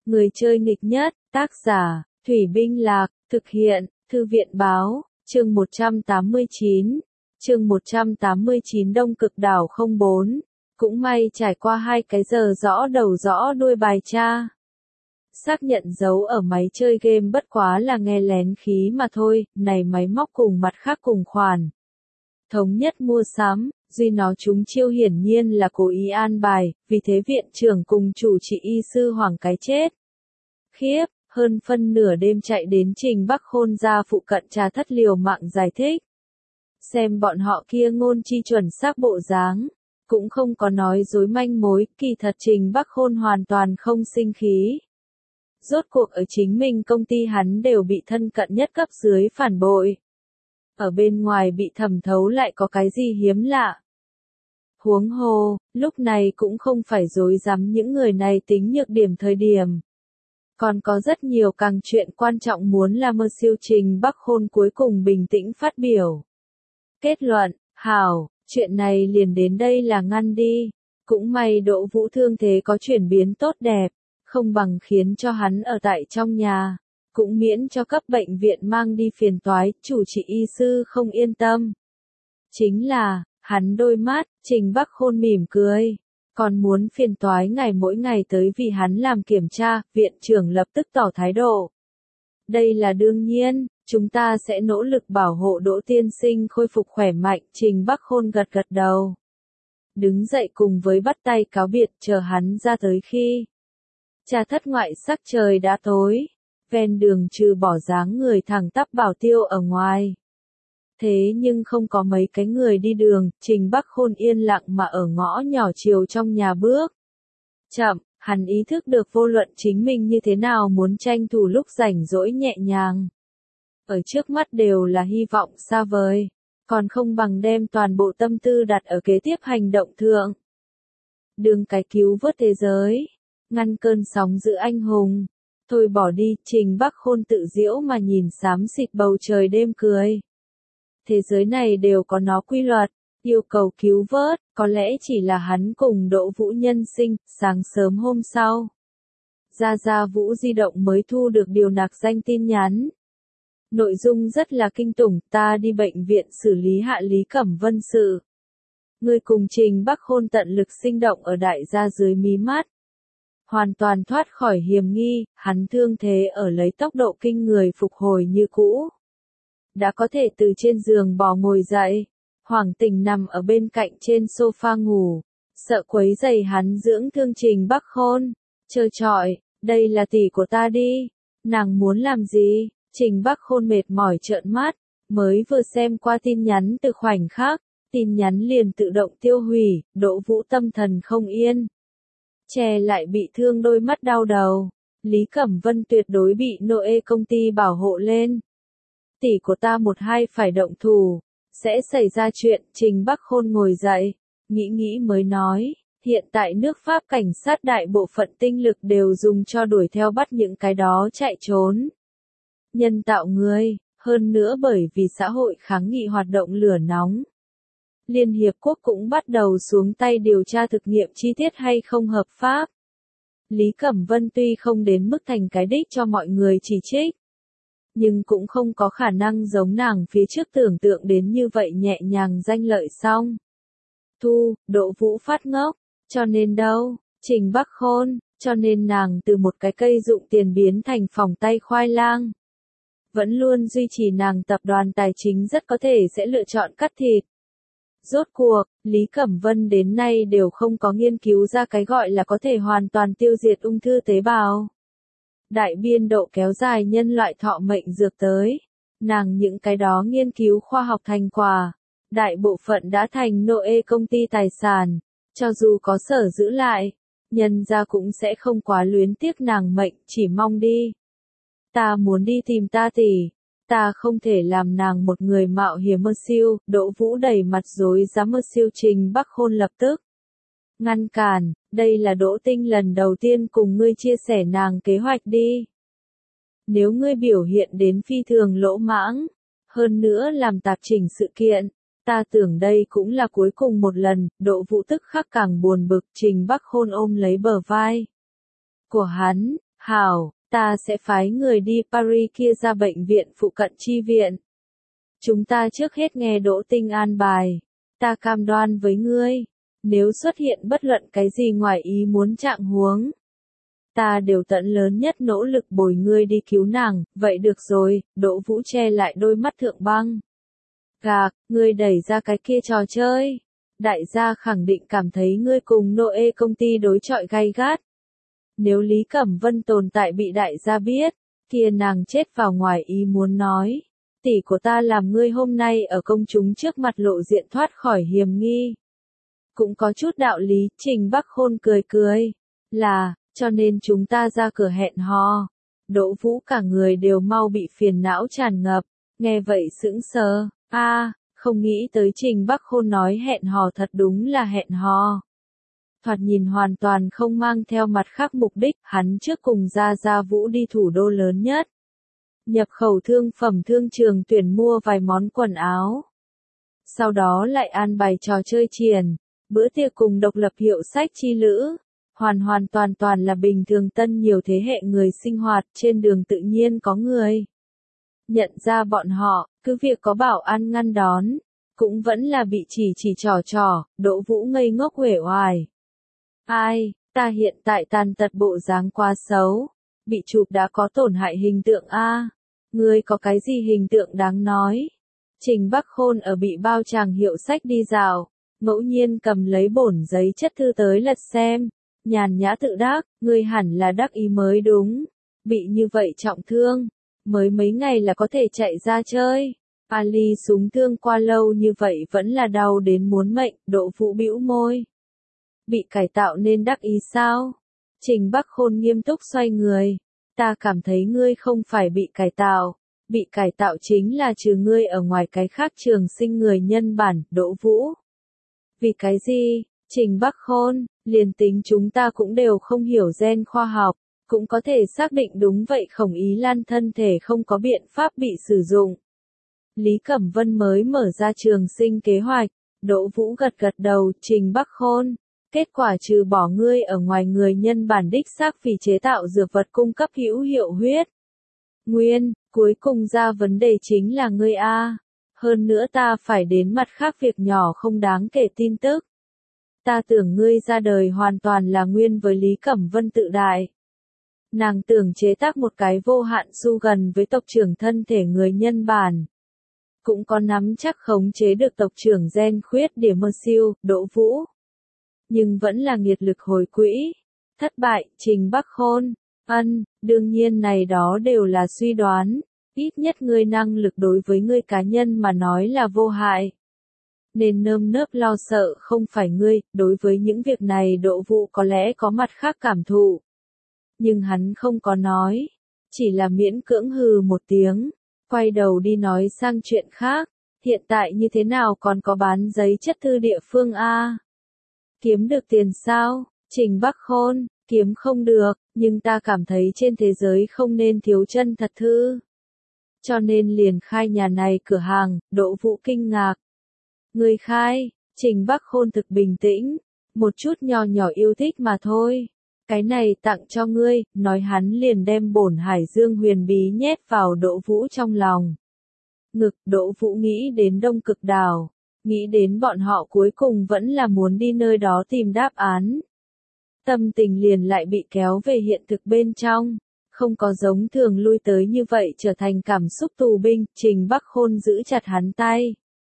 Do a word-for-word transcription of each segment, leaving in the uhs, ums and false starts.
Người chơi nghịch nhất, tác giả, Thủy Binh Lạc, thực hiện, Thư viện Báo, chương một trăm tám mươi chín. Chương một trăm tám mươi chín Đông Cực Đảo không bốn. Cũng may trải qua hai cái giờ rõ đầu rõ đuôi bài tra. Xác nhận dấu ở máy chơi game bất quá là nghe lén khí mà thôi, này máy móc cùng mặt khác cùng khoản. Thống nhất mua sắm, duy nó chúng chiêu hiển nhiên là cố ý an bài, vì thế viện trưởng cùng chủ trị y sư hoảng cái chết. Khiếp, hơn phân nửa đêm chạy đến Trình Bắc Khôn ra phụ cận trà thất liều mạng giải thích. Xem bọn họ kia ngôn chi chuẩn xác bộ dáng, cũng không có nói dối manh mối, kỳ thật Trình Bắc Khôn hoàn toàn không sinh khí. Rốt cuộc ở chính mình công ty hắn đều bị thân cận nhất cấp dưới phản bội. Ở bên ngoài bị thẩm thấu lại có cái gì hiếm lạ. Huống hồ, lúc này cũng không phải dối dám những người này tính nhược điểm thời điểm. Còn có rất nhiều càng chuyện quan trọng muốn làm mơ siêu Trình Bắc Khôn cuối cùng bình tĩnh phát biểu. Kết luận, hảo, chuyện này liền đến đây là ngăn đi. Cũng may Đỗ Vũ thương thế có chuyển biến tốt đẹp, không bằng khiến cho hắn ở tại trong nhà. Cũng miễn cho cấp bệnh viện mang đi phiền toái, chủ trị y sư không yên tâm. Chính là, hắn đôi mắt, Trình Bắc Khôn mỉm cười. Còn muốn phiền toái ngài mỗi ngày tới vì hắn làm kiểm tra, viện trưởng lập tức tỏ thái độ. Đây là đương nhiên, chúng ta sẽ nỗ lực bảo hộ Đỗ tiên sinh khôi phục khỏe mạnh, Trình Bắc Khôn gật gật đầu. Đứng dậy cùng với bắt tay cáo biệt chờ hắn ra tới khi. Trà thất ngoại sắc trời đã tối, ven đường trừ bỏ dáng người thẳng tắp bảo tiêu ở ngoài. Thế nhưng không có mấy cái người đi đường, Trình Bắc Khôn yên lặng mà ở ngõ nhỏ chiều trong nhà bước. Chậm, hắn ý thức được vô luận chính mình như thế nào muốn tranh thủ lúc rảnh rỗi nhẹ nhàng. Ở trước mắt đều là hy vọng xa vời, còn không bằng đem toàn bộ tâm tư đặt ở kế tiếp hành động thượng. Đường cái cứu vớt thế giới, ngăn cơn sóng giữ anh hùng. Thôi bỏ đi, Trình Bắc Khôn tự giễu mà nhìn xám xịt bầu trời đêm cười. Thế giới này đều có nó quy luật, yêu cầu cứu vớt, có lẽ chỉ là hắn cùng Đỗ Vũ nhân sinh, sáng sớm hôm sau. Gia Gia Vũ di động mới thu được điều nạc danh tin nhắn. Nội dung rất là kinh tủng, ta đi bệnh viện xử lý hạ Lý Cẩm Vân sự. Người cùng Trình Bắc Khôn tận lực sinh động ở đại gia dưới mí mắt. Hoàn toàn thoát khỏi hiểm nghi, hắn thương thế ở lấy tốc độ kinh người phục hồi như cũ. Đã có thể từ trên giường bò ngồi dậy, Hoàng Tình nằm ở bên cạnh trên sofa ngủ, sợ quấy rầy hắn dưỡng thương Trình Bắc Khôn, trơ trọi, đây là tỷ của ta đi, nàng muốn làm gì? Trình Bắc Khôn mệt mỏi trợn mắt, mới vừa xem qua tin nhắn từ khoảnh khắc, tin nhắn liền tự động tiêu hủy, Đỗ Vũ tâm thần không yên. Che lại bị thương đôi mắt đau đầu, Lý Cẩm Vân tuyệt đối bị Noe công ty bảo hộ lên. Tỷ của ta một hai phải động thủ, sẽ xảy ra chuyện, Trình Bắc Khôn ngồi dậy, nghĩ nghĩ mới nói, hiện tại nước Pháp cảnh sát đại bộ phận tinh lực đều dùng cho đuổi theo bắt những cái đó chạy trốn. Nhân tạo người, hơn nữa bởi vì xã hội kháng nghị hoạt động lửa nóng. Liên Hiệp Quốc cũng bắt đầu xuống tay điều tra thực nghiệm chi tiết hay không hợp pháp. Lý Cẩm Vân tuy không đến mức thành cái đích cho mọi người chỉ trích, nhưng cũng không có khả năng giống nàng phía trước tưởng tượng đến như vậy nhẹ nhàng danh lợi xong. Thu, Đỗ Vũ phát ngốc, cho nên đâu, Trình Bắc Khôn, cho nên nàng từ một cái cây dụng tiền biến thành phòng tay khoai lang. Vẫn luôn duy trì nàng tập đoàn tài chính rất có thể sẽ lựa chọn cắt thịt. Rốt cuộc, Lý Cẩm Vân đến nay đều không có nghiên cứu ra cái gọi là có thể hoàn toàn tiêu diệt ung thư tế bào. Đại biên độ kéo dài nhân loại thọ mệnh dược tới. Nàng những cái đó nghiên cứu khoa học thành quả. Đại bộ phận đã thành Noe công ty tài sản. Cho dù có sở giữ lại, nhân ra cũng sẽ không quá luyến tiếc nàng mệnh, chỉ mong đi. Ta muốn đi tìm ta tỷ. Ta không thể làm nàng một người mạo hiểm mơ siêu, Đỗ Vũ đầy mặt rối dám mơ siêu Trình Bắc Khôn lập tức. Ngăn cản, đây là Đỗ Tinh lần đầu tiên cùng ngươi chia sẻ nàng kế hoạch đi. Nếu ngươi biểu hiện đến phi thường lỗ mãng, hơn nữa làm tạp chỉnh sự kiện, ta tưởng đây cũng là cuối cùng một lần, Đỗ Vũ tức khắc càng buồn bực, Trình Bắc Khôn ôm lấy bờ vai của hắn, Hảo, ta sẽ phái người đi Paris kia ra bệnh viện phụ cận chi viện. Chúng ta trước hết nghe Đỗ Tinh an bài. Ta cam đoan với ngươi, nếu xuất hiện bất luận cái gì ngoài ý muốn trạng huống, ta đều tận lớn nhất nỗ lực bồi ngươi đi cứu nàng. Vậy được rồi, Đỗ Vũ che lại đôi mắt thượng băng. Gạc, ngươi đẩy ra cái kia trò chơi. Đại gia khẳng định cảm thấy ngươi cùng Noe công ty đối chọi gay gắt. Nếu Lý Cẩm Vân tồn tại bị đại gia biết, kia nàng chết vào ngoài ý muốn nói. Tỷ của ta làm ngươi hôm nay ở công chúng trước mặt lộ diện thoát khỏi hiểm nghi. Cũng có chút đạo lý, Trình Bắc Khôn cười cười. Là, cho nên chúng ta ra cửa hẹn hò. Đỗ Vũ cả người đều mau bị phiền não tràn ngập, nghe vậy sững sờ. A, không nghĩ tới Trình Bắc Khôn nói hẹn hò thật đúng là hẹn hò. Thoạt nhìn hoàn toàn không mang theo mặt khác mục đích, hắn trước cùng Gia Gia Vũ đi thủ đô lớn nhất. Nhập khẩu thương phẩm thương trường tuyển mua vài món quần áo. Sau đó lại an bài trò chơi triển, bữa tiệc cùng độc lập hiệu sách chi lữ. Hoàn hoàn toàn toàn là bình thường tân nhiều thế hệ người sinh hoạt, trên đường tự nhiên có người. Nhận ra bọn họ, cứ việc có bảo an ngăn đón, cũng vẫn là bị chỉ chỉ trò trò, Đỗ Vũ ngây ngốc uể oải. Ai, ta hiện tại tàn tật bộ dáng quá xấu, bị chụp đã có tổn hại hình tượng a. Ngươi có cái gì hình tượng đáng nói? Trình Bắc Khôn ở bị bao chàng hiệu sách đi dạo, ngẫu nhiên cầm lấy bổn giấy chất thư tới lật xem, nhàn nhã tự đắc, ngươi hẳn là đắc ý mới đúng, bị như vậy trọng thương, mới mấy ngày là có thể chạy ra chơi. Ali súng thương qua lâu như vậy vẫn là đau đến muốn mệnh, Đỗ Vũ bĩu môi. Bị cải tạo nên đắc ý sao? Trình Bắc Khôn nghiêm túc xoay người. Ta cảm thấy ngươi không phải bị cải tạo. Bị cải tạo chính là trừ ngươi ở ngoài cái khác trường sinh người nhân bản, Đỗ Vũ. Vì cái gì? Trình Bắc Khôn, liền tính chúng ta cũng đều không hiểu gen khoa học, cũng có thể xác định đúng vậy Khổng Ý Lan thân thể không có biện pháp bị sử dụng. Lý Cẩm Vân mới mở ra trường sinh kế hoạch, Đỗ Vũ gật gật đầu, Trình Bắc Khôn. Kết quả trừ bỏ ngươi ở ngoài người nhân bản đích xác vì chế tạo dược vật cung cấp hữu hiệu huyết. Nguyên, cuối cùng ra vấn đề chính là ngươi a. Hơn nữa ta phải đến mặt khác việc nhỏ không đáng kể tin tức. Ta tưởng ngươi ra đời hoàn toàn là nguyên với Lý Cẩm Vân tự đại. Nàng tưởng chế tác một cái vô hạn su gần với tộc trưởng thân thể người nhân bản. Cũng có nắm chắc khống chế được tộc trưởng gen khuyết điểm mơ siêu, Đỗ Vũ. Nhưng vẫn là nghiệt lực hồi quỹ. Thất bại, Trình Bắc Khôn. Ân, đương nhiên này đó đều là suy đoán. Ít nhất ngươi năng lực đối với ngươi cá nhân mà nói là vô hại. Nên nơm nớp lo sợ không phải ngươi, đối với những việc này Đỗ Vũ có lẽ có mặt khác cảm thụ. Nhưng hắn không có nói. Chỉ là miễn cưỡng hừ một tiếng. Quay đầu đi nói sang chuyện khác. Hiện tại như thế nào còn có bán giấy chất thư địa phương a? Kiếm được tiền sao? Trình Bắc Khôn, kiếm không được, nhưng ta cảm thấy trên thế giới không nên thiếu chân thật thư. Cho nên liền khai nhà này cửa hàng, Đỗ Vũ kinh ngạc. Người khai, Trình Bắc Khôn thực bình tĩnh, một chút nhỏ nhỏ yêu thích mà thôi. Cái này tặng cho ngươi, nói hắn liền đem bổn Hải Dương huyền bí nhét vào Đỗ Vũ trong lòng. Ngực, Đỗ Vũ nghĩ đến Đông Cực Đảo. Nghĩ đến bọn họ cuối cùng vẫn là muốn đi nơi đó tìm đáp án. Tâm tình liền lại bị kéo về hiện thực bên trong. Không có giống thường lui tới như vậy trở thành cảm xúc tù binh, Trình Bắc Khôn giữ chặt hắn tay.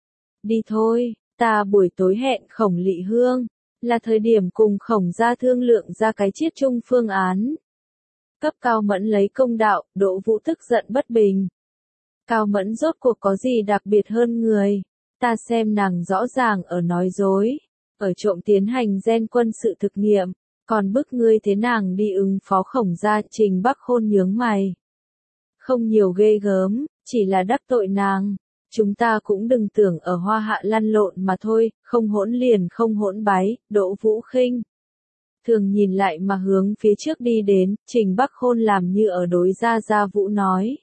Đi thôi, ta buổi tối hẹn Khổng Lị Hương. Là thời điểm cùng Khổng gia thương lượng ra cái chiết chung phương án. Cấp Cao Mẫn lấy công đạo, Đỗ Vũ tức giận bất bình. Cao Mẫn rốt cuộc có gì đặc biệt hơn người? Ta xem nàng rõ ràng ở nói dối, ở trộm tiến hành gen quân sự thực nghiệm, còn bức ngươi thế nàng đi ứng phó Khổng gia. Trình Bắc Khôn nhướng mày. Không nhiều ghê gớm, chỉ là đắc tội nàng. Chúng ta cũng đừng tưởng ở hoa hạ lăn lộn mà thôi, không hỗn liền không hỗn bái, Đỗ Vũ khinh. Thường nhìn lại mà hướng phía trước đi đến, Trình Bắc Khôn làm như ở đối Gia Gia Vũ nói.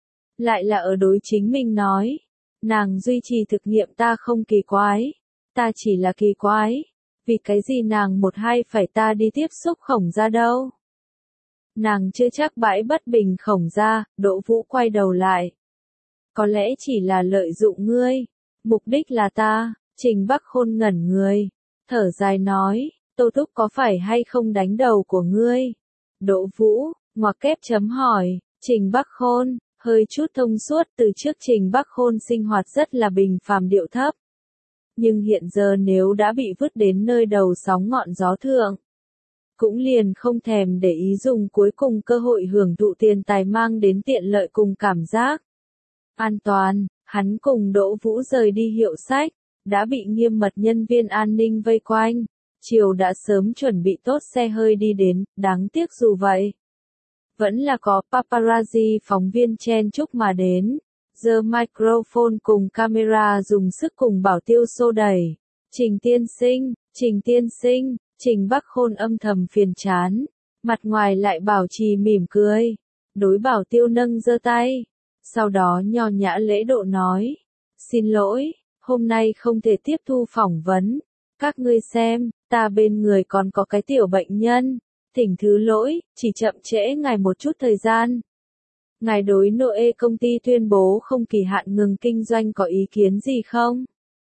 Lại là ở đối chính mình nói. Nàng duy trì thực nghiệm ta không kỳ quái. Ta chỉ là kỳ quái. Vì cái gì nàng một hai phải ta đi tiếp xúc Khổng gia đâu. Nàng chưa chắc bãi bất bình khổng ra, Đỗ Vũ quay đầu lại. Có lẽ chỉ là lợi dụng ngươi. Mục đích là ta. Trình Bắc Khôn ngẩn người. Thở dài nói, Tô Thúc có phải hay không đánh đầu của ngươi? Đỗ Vũ, ngoặc kép chấm hỏi, Trình Bắc Khôn, hơi chút thông suốt từ trước Trình Bắc Khôn sinh hoạt rất là bình phàm điệu thấp. Nhưng hiện giờ nếu đã bị vứt đến nơi đầu sóng ngọn gió thượng, cũng liền không thèm để ý dùng cuối cùng cơ hội hưởng thụ tiền tài mang đến tiện lợi cùng cảm giác an toàn. Hắn cùng Đỗ Vũ rời đi hiệu sách, đã bị nghiêm mật nhân viên an ninh vây quanh. Chiều đã sớm chuẩn bị tốt xe hơi đi đến, đáng tiếc dù vậy, vẫn là có paparazzi phóng viên chen chúc mà đến. Giơ microphone cùng camera dùng sức cùng Bảo Tiêu xô đẩy. Trình tiên sinh, Trình tiên sinh, Trình Bắc Khôn âm thầm phiền chán, mặt ngoài lại bảo trì mỉm cười. Đối Bảo Tiêu nâng giơ tay, sau đó nho nhã lễ độ nói, xin lỗi, hôm nay không thể tiếp thu phỏng vấn. Các ngươi xem, ta bên người còn có cái tiểu bệnh nhân, thỉnh thứ lỗi, chỉ chậm trễ ngài một chút thời gian. Ngài đối Noe công ty tuyên bố không kỳ hạn ngừng kinh doanh có ý kiến gì không?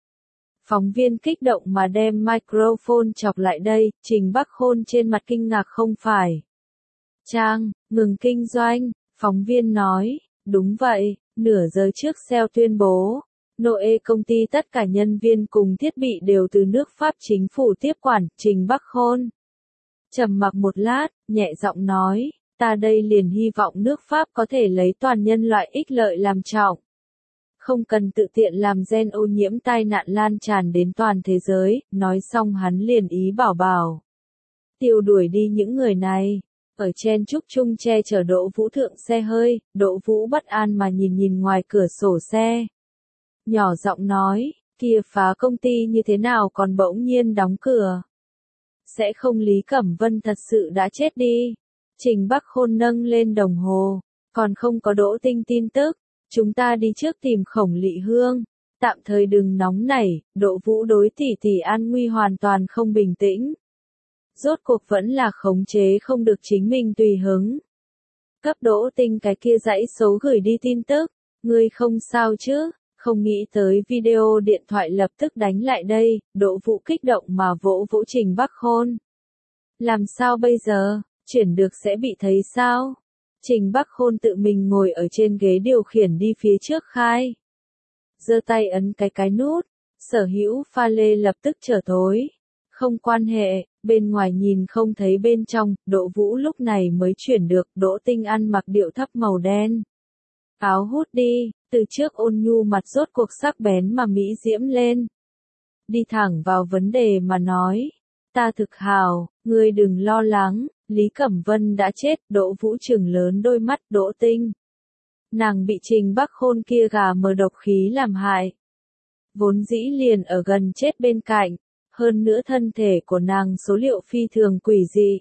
Phóng viên kích động mà đem microphone chọc lại đây, Trình Bắc Khôn trên mặt kinh ngạc không phải. Trang, ngừng kinh doanh, phóng viên nói, đúng vậy, nửa giờ trước sale tuyên bố. Noe công ty tất cả nhân viên cùng thiết bị đều từ nước Pháp chính phủ tiếp quản. Trình Bắc Khôn trầm mặc một lát, nhẹ giọng nói, ta đây liền hy vọng nước Pháp có thể lấy toàn nhân loại ích lợi làm trọng. Không cần tự tiện làm gen ô nhiễm tai nạn lan tràn đến toàn thế giới. Nói xong hắn liền ý bảo bảo Tiêu đuổi đi những người này. Ở chen chúc chung che chở Đỗ Vũ thượng xe hơi, Đỗ Vũ bất an mà nhìn nhìn ngoài cửa sổ xe. Nhỏ giọng nói, kia phá công ty như thế nào còn bỗng nhiên đóng cửa. Sẽ không Lý Cẩm Vân thật sự đã chết đi. Trình Bắc Khôn nâng lên đồng hồ, còn không có Đỗ Tinh tin tức. Chúng ta đi trước tìm Khổng Lị Hương. Tạm thời đừng nóng nảy, Đỗ Vũ đối tỷ tỷ an nguy hoàn toàn không bình tĩnh. Rốt cuộc vẫn là khống chế không được chính mình tùy hứng. Cấp Đỗ Tinh cái kia dãy số gửi đi tin tức, ngươi không sao chứ? Không nghĩ tới video điện thoại lập tức đánh lại đây, Đỗ Vũ kích động mà vỗ vỗ Trình Bắc Khôn. Làm sao bây giờ, chuyển được sẽ bị thấy sao? Trình Bắc Khôn tự mình ngồi ở trên ghế điều khiển đi phía trước khai. Giơ tay ấn cái cái nút, sở hữu pha lê lập tức trở tối. Không quan hệ, bên ngoài nhìn không thấy bên trong, Đỗ Vũ lúc này mới chuyển được. Đỗ Tinh ăn mặc điệu thấp màu đen. Áo hút đi, từ trước ôn nhu mặt rốt cuộc sắc bén mà mỹ diễm lên. Đi thẳng vào vấn đề mà nói. Ta thực hào, ngươi đừng lo lắng, Lý Cẩm Vân đã chết. Đỗ Vũ trừng lớn đôi mắt. Đỗ Tinh, nàng bị Trình Bắc Khôn kia gà mờ độc khí làm hại. Vốn dĩ liền ở gần chết bên cạnh. Hơn nữa thân thể của nàng số liệu phi thường quỷ dị.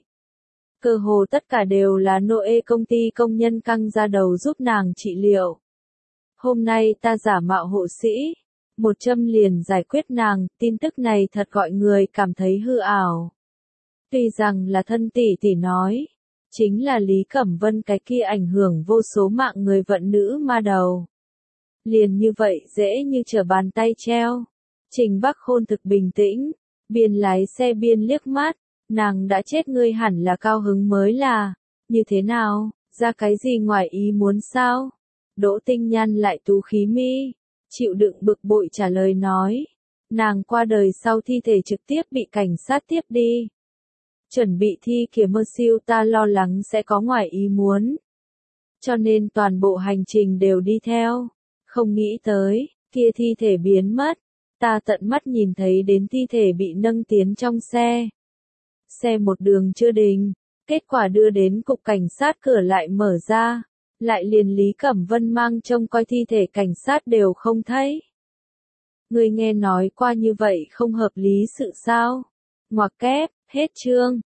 Cơ hồ tất cả đều là Noe công ty công nhân căng ra đầu giúp nàng trị liệu. Hôm nay ta giả mạo hộ sĩ, một châm liền giải quyết nàng. Tin tức này thật gọi người cảm thấy hư ảo. Tuy rằng là thân tỷ tỷ nói, chính là Lý Cẩm Vân cái kia ảnh hưởng vô số mạng người vận nữ ma đầu. Liền như vậy dễ như trở bàn tay treo. Trình Bắc Khôn thực bình tĩnh, biên lái xe biên liếc mắt, nàng đã chết ngươi hẳn là cao hứng mới là. Như thế nào, ra cái gì ngoài ý muốn sao? Đỗ Tinh nhăn lại tú khí mi, chịu đựng bực bội trả lời nói. Nàng qua đời sau thi thể trực tiếp bị cảnh sát tiếp đi. Chuẩn bị thi kìa mơ siêu ta lo lắng sẽ có ngoài ý muốn. Cho nên toàn bộ hành trình đều đi theo. Không nghĩ tới, kia thi thể biến mất. Ta tận mắt nhìn thấy đến thi thể bị nâng tiến trong xe. Xe một đường chưa đình, kết quả đưa đến cục cảnh sát cửa lại mở ra. Lại liền Lý Cẩm Vân mang trông coi thi thể cảnh sát đều không thấy. Người nghe nói qua như vậy không hợp lý sự sao? Ngoặc kép, hết chương.